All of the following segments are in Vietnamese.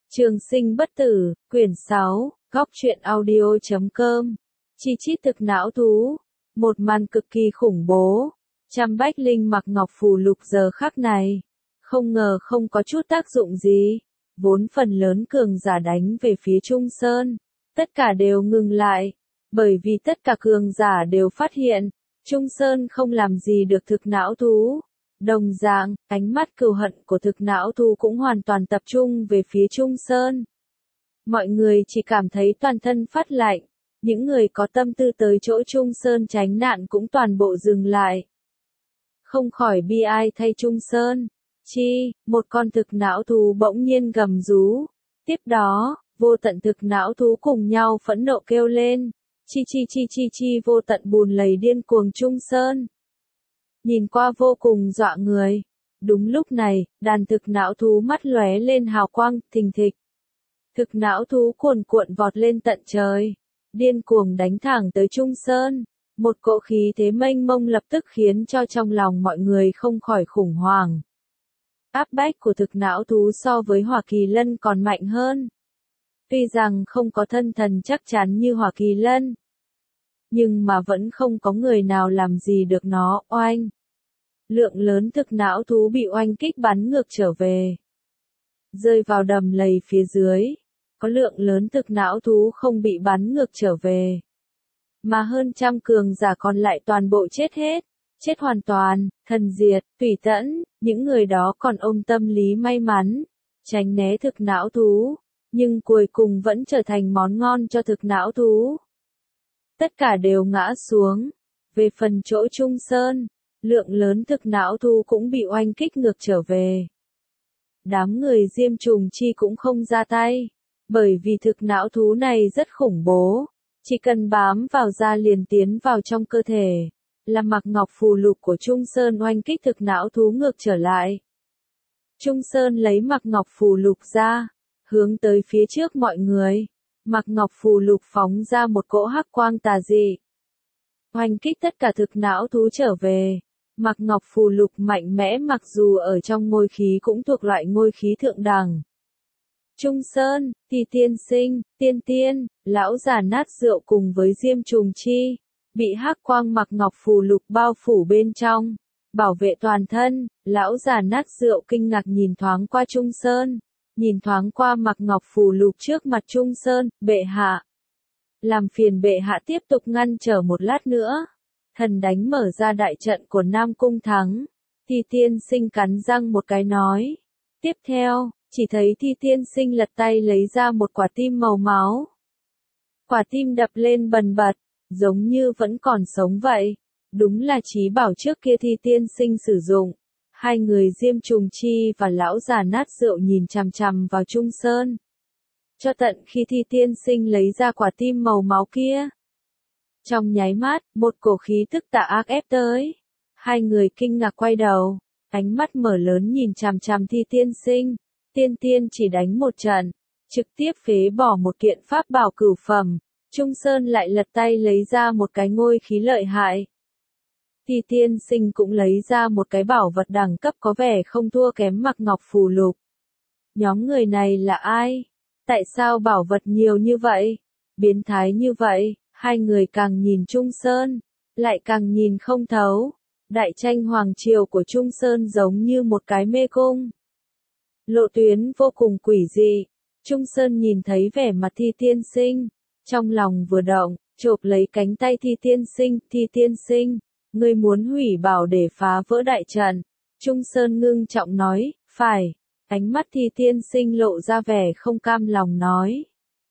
Trường sinh bất tử, quyển 6, góc truyện audio.com. Chi chít thực não thú. Một màn cực kỳ khủng bố. Trăm bách linh mặc ngọc phù lục giờ khắc này. Không ngờ không có chút tác dụng gì. Vốn phần lớn cường giả đánh về phía Trung Sơn. Tất cả đều ngừng lại. Bởi vì tất cả cường giả đều phát hiện. Trung Sơn không làm gì được thực não thú. Đồng dạng, ánh mắt cừu hận của thực não thú cũng hoàn toàn tập trung về phía Trung Sơn. Mọi người chỉ cảm thấy toàn thân phát lạnh. Những người có tâm tư tới chỗ Trung Sơn tránh nạn cũng toàn bộ dừng lại. Không khỏi bi ai thay Trung Sơn. Một con thực não thú bỗng nhiên gầm rú. Tiếp đó, vô tận thực não thú cùng nhau phẫn nộ kêu lên. Vô tận bùn lầy điên cuồng Trung Sơn. Nhìn qua vô cùng dọa người. Đúng lúc này, đàn thực não thú mắt lóe lên hào quang, thình thịch. Thực não thú cuồn cuộn vọt lên tận trời. Điên cuồng đánh thẳng tới Trung Sơn. Một cỗ khí thế mênh mông lập tức khiến cho trong lòng mọi người không khỏi khủng hoảng. Áp bách của thực não thú so với Hỏa Kỳ Lân còn mạnh hơn. Tuy rằng không có thân thần chắc chắn như Hỏa Kỳ Lân. Nhưng mà vẫn không có người nào làm gì được nó, oanh. Lượng lớn thực não thú bị oanh kích bắn ngược trở về. Rơi vào đầm lầy phía dưới. Có lượng lớn thực não thú không bị bắn ngược trở về. Mà hơn trăm cường giả còn lại toàn bộ chết hết. Chết hoàn toàn, thần diệt, tùy tẫn, những người đó còn ôm tâm lý may mắn. Tránh né thực não thú. Nhưng cuối cùng vẫn trở thành món ngon cho thực não thú. Tất cả đều ngã xuống. Về phần chỗ Trung Sơn, lượng lớn thực não thú cũng bị oanh kích ngược trở về. Đám người Diêm Trùng Chi cũng không ra tay. Bởi vì thực não thú này rất khủng bố. Chỉ cần bám vào da liền tiến vào trong cơ thể. Là mặc ngọc phù lục của Trung Sơn oanh kích thực não thú ngược trở lại. Trung Sơn lấy mặc ngọc phù lục ra. Hướng tới phía trước mọi người. Mặc ngọc phù lục phóng ra một cỗ hắc quang tà dị. Oanh kích tất cả thực não thú trở về. Mặc ngọc phù lục mạnh mẽ mặc dù ở trong ngôi khí cũng thuộc loại ngôi khí thượng đẳng. Trung Sơn, Thì Tiên Sinh, Tiên, lão già nát rượu cùng với Diêm Trùng Chi. Bị hắc quang mặc ngọc phù lục bao phủ bên trong. Bảo vệ toàn thân, lão già nát rượu kinh ngạc nhìn thoáng qua Trung Sơn. Nhìn thoáng qua mặc ngọc phù lục trước mặt Trung Sơn, bệ hạ. Làm phiền bệ hạ tiếp tục ngăn trở một lát nữa. Thần đánh mở ra đại trận của Nam Cung Thắng. Thi Tiên Sinh cắn răng một cái nói. Tiếp theo, chỉ thấy Thi Tiên Sinh lật tay lấy ra một quả tim màu máu. Quả tim đập lên bần bật, giống như vẫn còn sống vậy. Đúng là trí bảo trước kia Thi Tiên Sinh sử dụng. Hai người Diêm Trùng Chi và lão già nát rượu nhìn chằm chằm vào Trung Sơn. Cho tận khi Thi Tiên Sinh lấy ra quả tim màu máu kia. Trong nháy mắt, một cổ khí tức tà ác ép tới. Hai người kinh ngạc quay đầu, ánh mắt mở lớn nhìn chằm chằm Thi Tiên Sinh. Tiên chỉ đánh một trận, trực tiếp phế bỏ một kiện pháp bảo cửu phẩm. Trung Sơn lại lật tay lấy ra một cái ngôi khí lợi hại. Thi Tiên Sinh cũng lấy ra một cái bảo vật đẳng cấp có vẻ không thua kém mặc ngọc phù lục. Nhóm người này là ai? Tại sao bảo vật nhiều như vậy? Biến thái như vậy, hai người càng nhìn Trung Sơn, lại càng nhìn không thấu. Đại tranh hoàng triều của Trung Sơn giống như một cái mê cung. Lộ tuyến vô cùng quỷ dị. Trung Sơn nhìn thấy vẻ mặt Thi Tiên Sinh. Trong lòng vừa động, chộp lấy cánh tay Thi Tiên Sinh. Ngươi muốn hủy bảo để phá vỡ đại trận. Trung Sơn ngưng trọng nói, phải. Ánh mắt Thi Tiên Sinh lộ ra vẻ không cam lòng nói.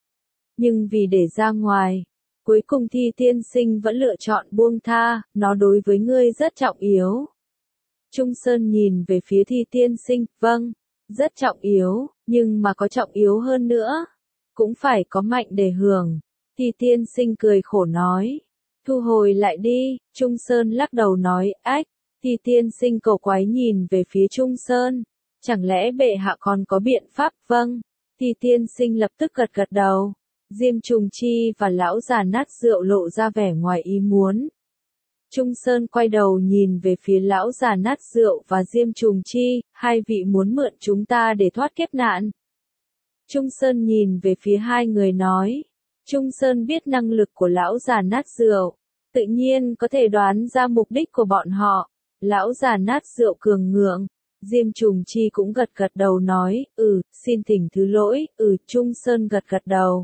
Nhưng vì để ra ngoài, cuối cùng Thi Tiên Sinh vẫn lựa chọn buông tha, nó đối với ngươi rất trọng yếu. Trung Sơn nhìn về phía Thi Tiên Sinh, vâng, rất trọng yếu, nhưng mà có trọng yếu hơn nữa. Cũng phải có mạnh để hưởng. Thi Tiên Sinh cười khổ nói. Thu hồi lại đi, Trung Sơn lắc đầu nói, ách. Thi Tiên Sinh cầu quái nhìn về phía Trung Sơn. Chẳng lẽ bệ hạ còn có biện pháp? Vâng. Thi Tiên Sinh lập tức gật đầu. Diêm Trùng Chi và lão già nát rượu lộ ra vẻ ngoài ý muốn. Trung Sơn quay đầu nhìn về phía lão già nát rượu và Diêm Trùng Chi, hai vị muốn mượn chúng ta để thoát kiếp nạn. Trung Sơn nhìn về phía hai người nói. Trung Sơn biết năng lực của lão già nát rượu, tự nhiên có thể đoán ra mục đích của bọn họ. Lão già nát rượu cường ngượng. Diêm Trùng Chi cũng gật gật đầu nói, xin thỉnh thứ lỗi, Trung Sơn gật gật đầu.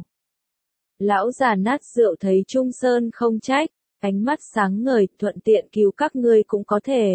Lão già nát rượu thấy Trung Sơn không trách, ánh mắt sáng ngời, thuận tiện cứu các ngươi cũng có thể.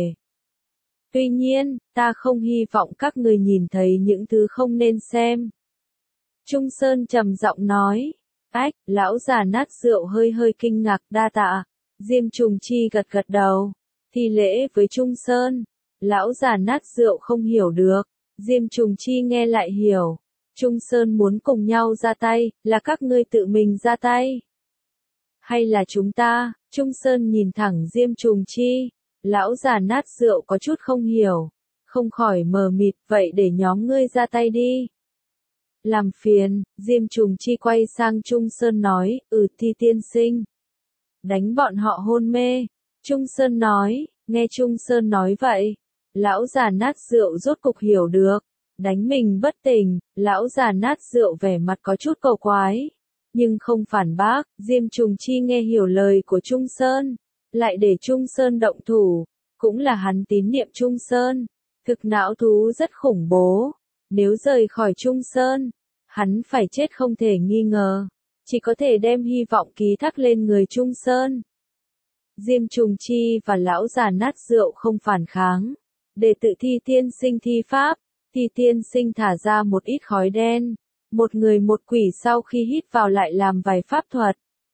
Tuy nhiên, ta không hy vọng các ngươi nhìn thấy những thứ không nên xem. Trung Sơn trầm giọng nói, lão già nát rượu hơi hơi kinh ngạc, đa tạ. Diêm Trùng Chi gật gật đầu, thi lễ với Trung Sơn. Lão già nát rượu không hiểu được, Diêm Trùng Chi nghe lại hiểu. Trung Sơn muốn cùng nhau ra tay, là các ngươi tự mình ra tay? Hay là chúng ta? Trung Sơn nhìn thẳng Diêm Trùng Chi. Lão già nát rượu có chút không hiểu, không khỏi mờ mịt, vậy để nhóm ngươi ra tay đi. Làm phiền, Diêm Trùng Chi quay sang Trung Sơn nói, Thi tiên sinh. Đánh bọn họ hôn mê. Trung Sơn nói, nghe Trung Sơn nói vậy. Lão già nát rượu rốt cục hiểu được. Đánh mình bất tỉnh, lão già nát rượu vẻ mặt có chút cầu quái. Nhưng không phản bác, Diêm Trùng Chi nghe hiểu lời của Trung Sơn. Lại để Trung Sơn động thủ. Cũng là hắn tín niệm Trung Sơn. Thực não thú rất khủng bố. Nếu rời khỏi Trung Sơn, hắn phải chết không thể nghi ngờ. Chỉ có thể đem hy vọng ký thác lên người Trung Sơn. Diêm Trùng Chi và lão già nát rượu không phản kháng. Để tự Thi tiên sinh thi pháp. Thi tiên sinh thả ra một ít khói đen. Một người một quỷ sau khi hít vào lại làm vài pháp thuật.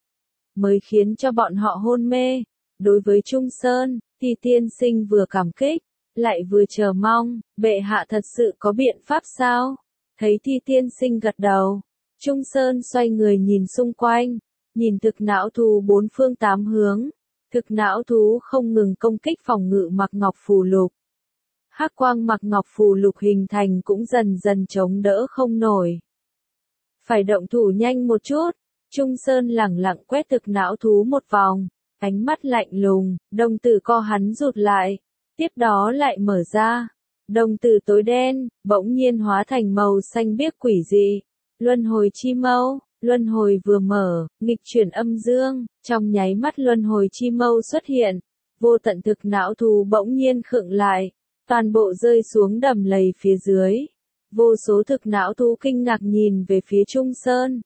Mới khiến cho bọn họ hôn mê. Đối với Trung Sơn, Thi tiên sinh vừa cảm kích, lại vừa chờ mong, bệ hạ thật sự có biện pháp sao? Thấy Thi tiên sinh gật đầu, Trung Sơn xoay người nhìn xung quanh, nhìn thực não thú bốn phương tám hướng. Thực não thú không ngừng công kích phòng ngự Mạc Ngọc Phù Lục. Hắc quang Mạc Ngọc Phù Lục hình thành cũng dần dần chống đỡ không nổi. Phải động thủ nhanh một chút. Trung Sơn lẳng lặng quét thực não thú một vòng, ánh mắt lạnh lùng, đồng tử co hắn rụt lại, tiếp đó lại mở ra. Đồng tử tối đen, bỗng nhiên hóa thành màu xanh biếc quỷ dị. Luân hồi chi mâu, luân hồi vừa mở, nghịch chuyển âm dương, trong nháy mắt luân hồi chi mâu xuất hiện. Vô tận thực não thú bỗng nhiên khựng lại, toàn bộ rơi xuống đầm lầy phía dưới. Vô số thực não thú kinh ngạc nhìn về phía Trung Sơn.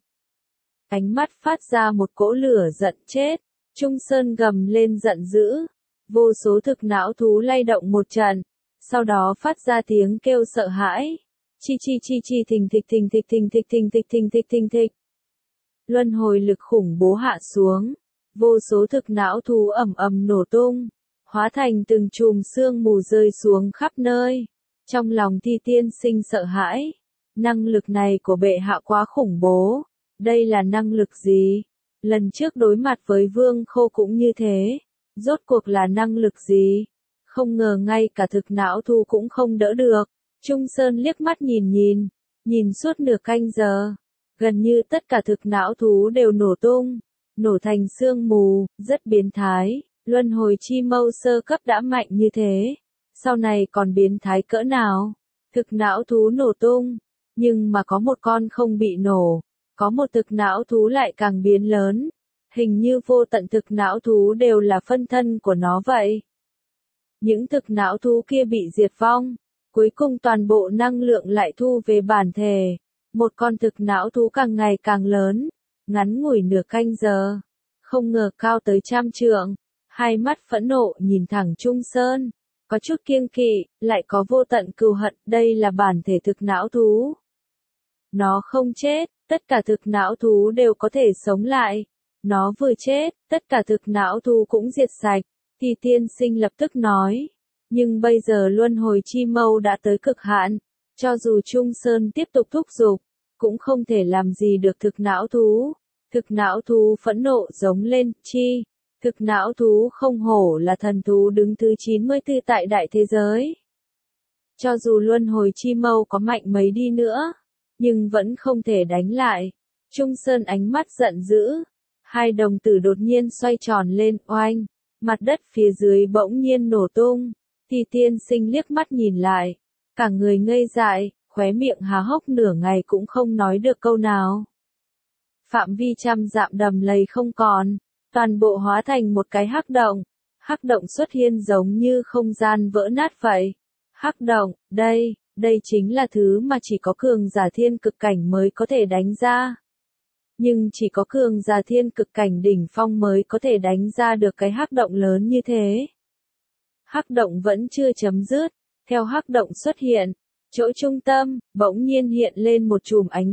Ánh mắt phát ra một cỗ lửa giận chết. Trung Sơn gầm lên giận dữ. Vô số thực não thú lay động một trận. Sau đó phát ra tiếng kêu sợ hãi. Chi chi chi chi thình thịch thình thịch thình thịch thình thịch thình thịch thình thịch. Luân hồi lực khủng bố hạ xuống. Vô số thực não thú ầm ầm nổ tung. Hóa thành từng chùm sương mù rơi xuống khắp nơi. Trong lòng Thi tiên sinh sợ hãi. Năng lực này của bệ hạ quá khủng bố. Đây là năng lực gì? Lần trước đối mặt với Vương Khô cũng như thế. Rốt cuộc là năng lực gì? Không ngờ ngay cả thực não thú cũng không đỡ được. Trung Sơn liếc mắt nhìn suốt nửa canh giờ. Gần như tất cả thực não thú đều nổ tung, nổ thành sương mù, rất biến thái. Luân hồi chi mâu sơ cấp đã mạnh như thế. Sau này còn biến thái cỡ nào? Thực não thú nổ tung, nhưng mà có một con không bị nổ. Có một thực não thú lại càng biến lớn. Hình như vô tận thực não thú đều là phân thân của nó vậy. Những thực não thú kia bị diệt vong. Cuối cùng toàn bộ năng lượng lại thu về bản thể. Một con thực não thú càng ngày càng lớn. Ngắn ngủi nửa canh giờ. Không ngờ cao tới 100 trượng. Hai mắt phẫn nộ nhìn thẳng Trung Sơn. Có chút kiêng kỵ, lại có vô tận cừu hận. Đây là bản thể thực não thú. Nó không chết, tất cả thực não thú đều có thể sống lại. Nó vừa chết, tất cả thực não thú cũng diệt sạch. Thì tiên sinh lập tức nói. Nhưng bây giờ luân hồi chi mâu đã tới cực hạn. Cho dù Trung Sơn tiếp tục thúc giục, cũng không thể làm gì được thực não thú. Thực não thú phẫn nộ giống lên, chi. Thực não thú không hổ là thần thú đứng thứ 94 tại đại thế giới. Cho dù luân hồi chi mâu có mạnh mấy đi nữa, nhưng vẫn không thể đánh lại. Trung Sơn ánh mắt giận dữ. Hai đồng tử đột nhiên xoay tròn lên, oanh. Mặt đất phía dưới bỗng nhiên nổ tung. Thì tiên sinh liếc mắt nhìn lại. Cả người ngây dại, khóe miệng há hốc nửa ngày cũng không nói được câu nào. Phạm vi trăm dặm đầm lầy không còn, toàn bộ hóa thành một cái hắc động. Hắc động xuất hiện giống như không gian vỡ nát vậy. Hắc động, đây chính là thứ mà chỉ có cường giả thiên cực cảnh mới có thể đánh ra. Nhưng chỉ có cường giả thiên cực cảnh đỉnh phong mới có thể đánh ra được cái hắc động lớn như thế. Hắc động vẫn chưa chấm dứt, theo hắc động xuất hiện, chỗ trung tâm, bỗng nhiên hiện lên một chùm ánh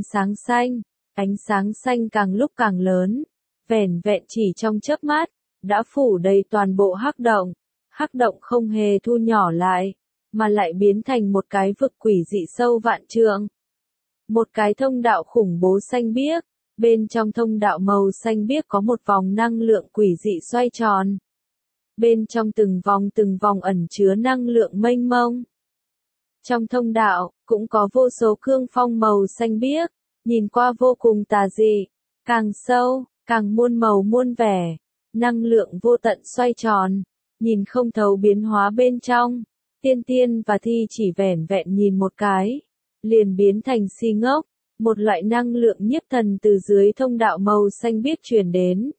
sáng xanh càng lúc càng lớn, vẻn vẹn chỉ trong chớp mắt, đã phủ đầy toàn bộ hắc động không hề thu nhỏ lại, mà lại biến thành một cái vực quỷ dị sâu vạn trượng. Một cái thông đạo khủng bố xanh biếc, bên trong thông đạo màu xanh biếc có một vòng năng lượng quỷ dị xoay tròn. Bên trong từng vòng ẩn chứa năng lượng mênh mông. Trong thông đạo, cũng có vô số cương phong màu xanh biếc, nhìn qua vô cùng tà dị, càng sâu, càng muôn màu muôn vẻ, năng lượng vô tận xoay tròn, nhìn không thấu biến hóa bên trong. Tiên và Thi chỉ vẻn vẹn nhìn một cái, liền biến thành si ngốc, một loại năng lượng nhiếp thần từ dưới thông đạo màu xanh biếc truyền đến.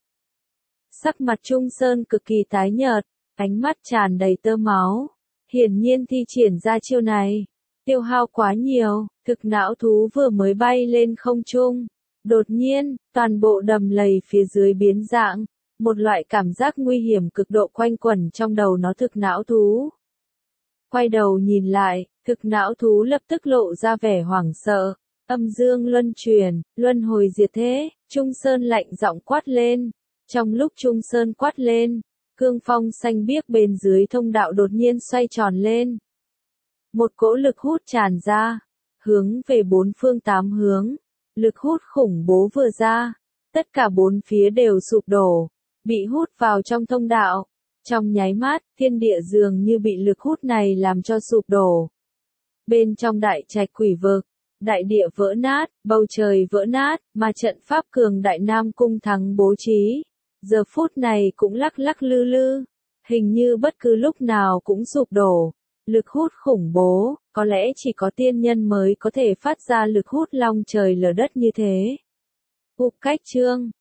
Sắc mặt Trung Sơn cực kỳ tái nhợt, ánh mắt tràn đầy tơ máu. Hiển nhiên thi triển ra chiêu này, tiêu hao quá nhiều, thực não thú vừa mới bay lên không trung. Đột nhiên, toàn bộ đầm lầy phía dưới biến dạng, một loại cảm giác nguy hiểm cực độ quanh quẩn trong đầu nó thực não thú. Quay đầu nhìn lại, thực não thú lập tức lộ ra vẻ hoảng sợ, âm dương luân chuyển, luân hồi diệt thế, Trung Sơn lạnh giọng quát lên. Trong lúc Trung Sơn quát lên, cương phong xanh biếc bên dưới thông đạo đột nhiên xoay tròn lên. Một cỗ lực hút tràn ra, hướng về bốn phương tám hướng, lực hút khủng bố vừa ra, tất cả bốn phía đều sụp đổ, bị hút vào trong thông đạo. Trong nháy mắt, thiên địa dường như bị lực hút này làm cho sụp đổ. Bên trong đại trạch quỷ vực, đại địa vỡ nát, bầu trời vỡ nát, mà trận pháp cường đại Nam Cung Thắng bố trí, giờ phút này cũng lắc lắc lư lư, hình như bất cứ lúc nào cũng sụp đổ. Lực hút khủng bố, có lẽ chỉ có tiên nhân mới có thể phát ra lực hút long trời lở đất như thế. Cách chương